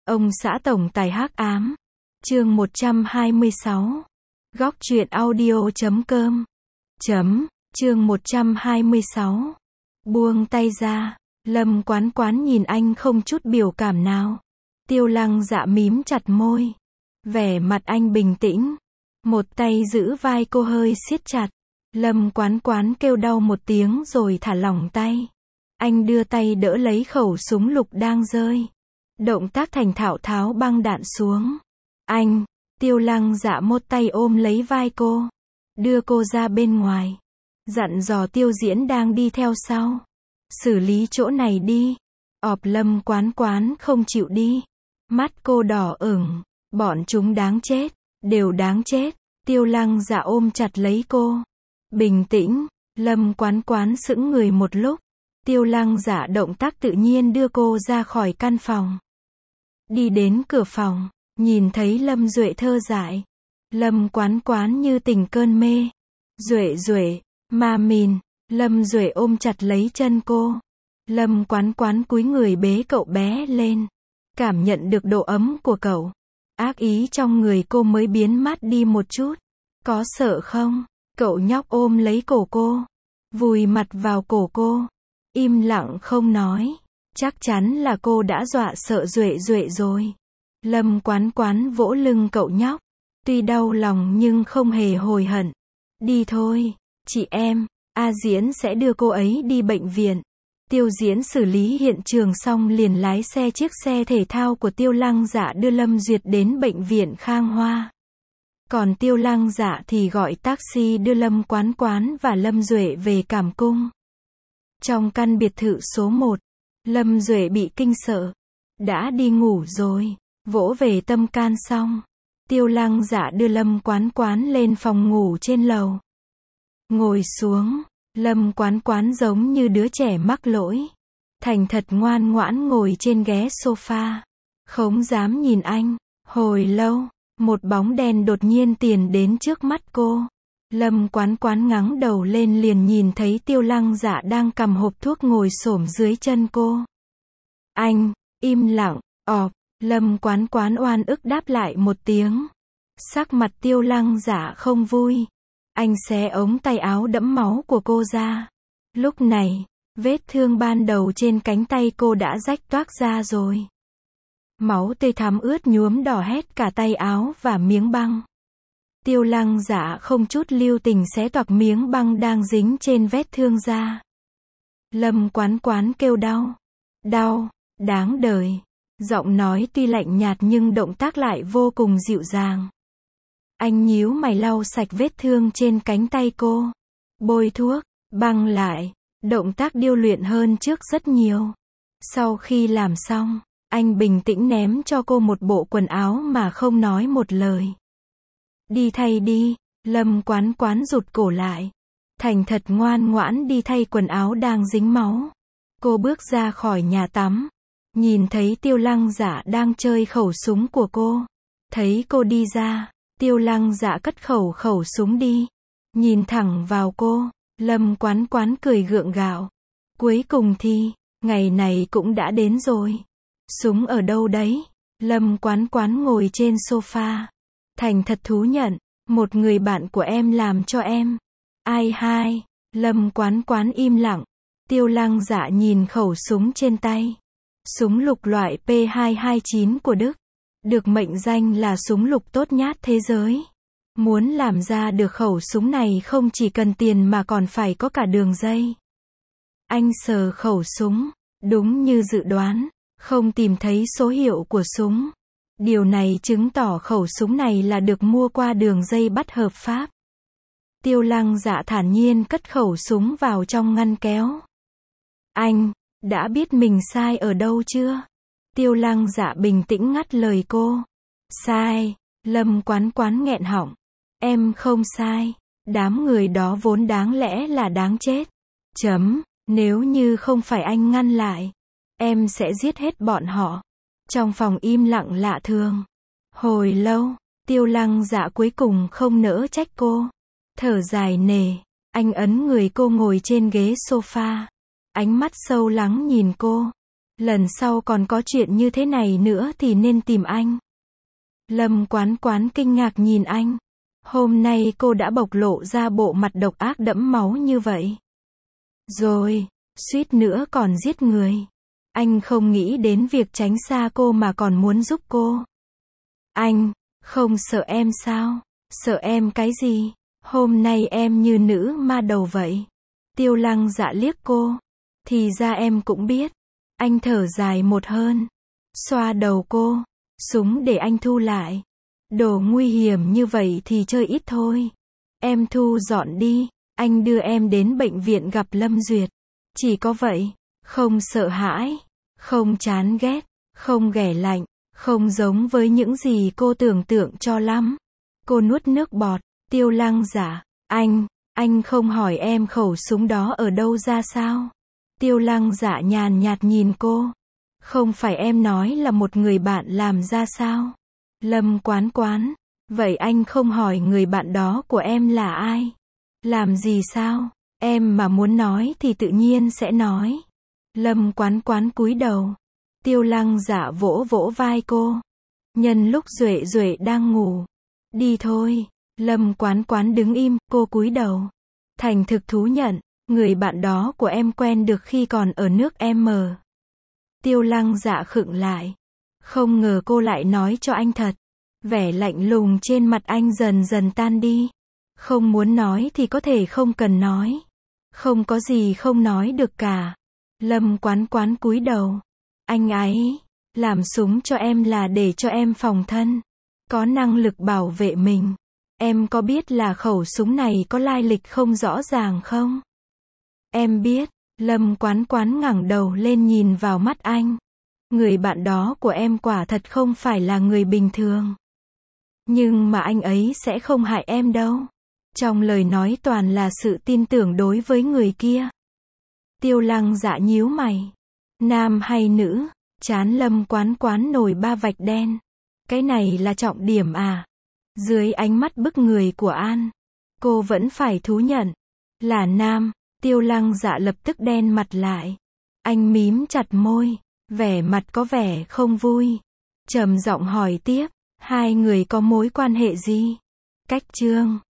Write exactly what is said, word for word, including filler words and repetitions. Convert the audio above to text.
Ông xã tổng tài hắc ám. Chương một trăm hai mươi sáu. Góc truyện audio chấm com. Chấm. Chương một trăm hai mươi sáu. Buông tay ra. Lâm Quán Quán nhìn anh không chút biểu cảm nào. Tiêu Lăng Dạ mím chặt môi. Vẻ mặt anh bình tĩnh. Một tay giữ vai cô hơi siết chặt. Lâm Quán Quán kêu đau một tiếng rồi thả lỏng tay. Anh đưa tay đỡ lấy khẩu súng lục đang rơi. Động tác thành thạo tháo băng đạn xuống. Anh, Tiêu Lăng Dạ một tay ôm lấy vai cô. Đưa cô ra bên ngoài. Dặn dò Tiêu Diễn đang đi theo sau. Xử lý chỗ này đi. Ọp Lâm Quán Quán không chịu đi. Mắt cô đỏ ửng. Bọn chúng đáng chết. Đều đáng chết. Tiêu Lăng Dạ ôm chặt lấy cô. Bình tĩnh. Lâm Quán Quán sững người một lúc. Tiêu Lăng Dạ động tác tự nhiên đưa cô ra khỏi căn phòng. Đi đến cửa phòng, nhìn thấy Lâm Duệ thơ dại. Lâm Quán Quán như tỉnh cơn mê. Duệ Duệ, ma mìn. Lâm Duệ ôm chặt lấy chân cô. Lâm Quán Quán cúi người bế cậu bé lên. Cảm nhận được độ ấm của cậu. Ác ý trong người cô mới biến mất đi một chút. Có sợ không? Cậu nhóc ôm lấy cổ cô. Vùi mặt vào cổ cô. Im lặng không nói. Chắc chắn là cô đã dọa sợ Duệ Duệ rồi. Lâm Quán Quán vỗ lưng cậu nhóc. Tuy đau lòng nhưng không hề hối hận. Đi thôi, chị em, A Diễn sẽ đưa cô ấy đi bệnh viện. Tiêu Diễn xử lý hiện trường xong liền lái xe chiếc xe thể thao của Tiêu Lăng Dạ đưa Lâm Duyệt đến bệnh viện Khang Hoa. Còn Tiêu Lăng Dạ thì gọi taxi đưa Lâm Quán Quán và Lâm Duệ về Cảm Cung. Trong căn biệt thự số một, Lâm Duệ bị kinh sợ. Đã đi ngủ rồi. Vỗ về tâm can xong. Tiêu Lăng Dạ đưa Lâm Quán Quán lên phòng ngủ trên lầu. Ngồi xuống. Lâm Quán Quán giống như đứa trẻ mắc lỗi. Thành thật ngoan ngoãn ngồi trên ghế sofa. Không dám nhìn anh. Hồi lâu, một bóng đen đột nhiên tiền đến trước mắt cô. Lâm Quán Quán ngẩng đầu lên liền nhìn thấy Tiêu Lăng Dạ đang cầm hộp thuốc ngồi xổm dưới chân cô. Anh, im lặng, ọp. Lâm Quán Quán oan ức đáp lại một tiếng. Sắc mặt Tiêu Lăng Dạ không vui. Anh xé ống tay áo đẫm máu của cô ra. Lúc này, vết thương ban đầu trên cánh tay cô đã rách toác ra rồi. Máu tươi thắm ướt nhuốm đỏ hết cả tay áo và miếng băng. Tiêu Lăng Dạ không chút lưu tình xé toạc miếng băng đang dính trên vết thương ra. Lâm Quán Quán kêu đau. Đau, đáng đời. Giọng nói tuy lạnh nhạt nhưng động tác lại vô cùng dịu dàng. Anh nhíu mày lau sạch vết thương trên cánh tay cô. Bôi thuốc, băng lại. Động tác điêu luyện hơn trước rất nhiều. Sau khi làm xong, anh bình tĩnh ném cho cô một bộ quần áo mà không nói một lời. Đi thay đi. Lâm Quán Quán rụt cổ lại. Thành thật ngoan ngoãn đi thay quần áo đang dính máu. Cô bước ra khỏi nhà tắm. Nhìn thấy Tiêu Lăng Dạ đang chơi khẩu súng của cô. Thấy cô đi ra, Tiêu Lăng Dạ cất khẩu khẩu súng đi. Nhìn thẳng vào cô, Lâm Quán Quán cười gượng gạo. Cuối cùng thì, ngày này cũng đã đến rồi. Súng ở đâu đấy? Lâm Quán Quán ngồi trên sofa. Thành thật thú nhận, một người bạn của em làm cho em. Ai hai? Lâm Quán Quán im lặng. Tiêu Lăng Dạ nhìn khẩu súng trên tay. Súng lục loại P hai hai chín của Đức. Được mệnh danh là súng lục tốt nhất thế giới. Muốn làm ra được khẩu súng này không chỉ cần tiền mà còn phải có cả đường dây. Anh sờ khẩu súng. Đúng như dự đoán. Không tìm thấy số hiệu của súng. Điều này chứng tỏ khẩu súng này là được mua qua đường dây bắt hợp pháp. Tiêu Lăng Dạ thản nhiên cất khẩu súng vào trong ngăn kéo. Anh, đã biết mình sai ở đâu chưa? Tiêu Lăng Dạ bình tĩnh ngắt lời cô. Sai. Lâm Quán Quán nghẹn họng. Em không sai. Đám người đó vốn đáng lẽ là đáng chết. Chấm. Nếu như không phải anh ngăn lại, em sẽ giết hết bọn họ. Trong phòng im lặng lạ thường. Hồi lâu, Tiêu Lăng Dạ cuối cùng không nỡ trách cô. Thở dài nề. Anh ấn người cô ngồi trên ghế sofa. Ánh mắt sâu lắng nhìn cô. Lần sau còn có chuyện như thế này nữa thì nên tìm anh. Lâm Quán Quán kinh ngạc nhìn anh. Hôm nay cô đã bộc lộ ra bộ mặt độc ác đẫm máu như vậy. Rồi, suýt nữa còn giết người. Anh không nghĩ đến việc tránh xa cô mà còn muốn giúp cô. Anh, không sợ em sao? Sợ em cái gì? Hôm nay em như nữ ma đầu vậy. Tiêu Lăng Dạ liếc cô. Thì ra em cũng biết. Anh thở dài một hơn. Xoa đầu cô. Súng để anh thu lại. Đồ nguy hiểm như vậy thì chơi ít thôi. Em thu dọn đi. Anh đưa em đến bệnh viện gặp Lâm Duyệt. Chỉ có vậy. Không sợ hãi. Không chán ghét. Không ghẻ lạnh. Không giống với những gì cô tưởng tượng cho lắm. Cô nuốt nước bọt. Tiêu Lăng Dạ. Anh, anh không hỏi em khẩu súng đó ở đâu ra sao? Tiêu Lăng Dạ nhàn nhạt nhìn cô. Không phải em nói là một người bạn làm ra sao? Lâm Quán Quán. Vậy anh không hỏi người bạn đó của em là ai? Làm gì sao? Em mà muốn nói thì tự nhiên sẽ nói. Lâm Quán Quán cúi đầu. Tiêu Lăng Dạ vỗ vỗ vai cô. Nhân lúc Duệ Duệ đang ngủ. Đi thôi. Lâm Quán Quán đứng im, cô cúi đầu. Thành thực thú nhận, người bạn đó của em quen được khi còn ở nước M. Tiêu Lăng Dạ khựng lại. Không ngờ cô lại nói cho anh thật. Vẻ lạnh lùng trên mặt anh dần dần tan đi. Không muốn nói thì có thể không cần nói. Không có gì không nói được cả. Lâm Quán Quán cúi đầu. Anh ấy, làm súng cho em là để cho em phòng thân. Có năng lực bảo vệ mình. Em có biết là khẩu súng này có lai lịch không rõ ràng không? Em biết. Lâm Quán Quán ngẩng đầu lên nhìn vào mắt anh. Người bạn đó của em quả thật không phải là người bình thường. Nhưng mà anh ấy sẽ không hại em đâu. Trong lời nói toàn là sự tin tưởng đối với người kia. Tiêu Lăng Dạ nhíu mày. Nam hay nữ? Trán Lâm Quán Quán nổi ba vạch đen. Cái này là trọng điểm à? Dưới ánh mắt bức người của An, cô vẫn phải thú nhận. Là nam. Tiêu Lăng Dạ lập tức đen mặt lại. Anh mím chặt môi. Vẻ mặt có vẻ không vui. Trầm giọng hỏi tiếp. Hai người có mối quan hệ gì? Cách chương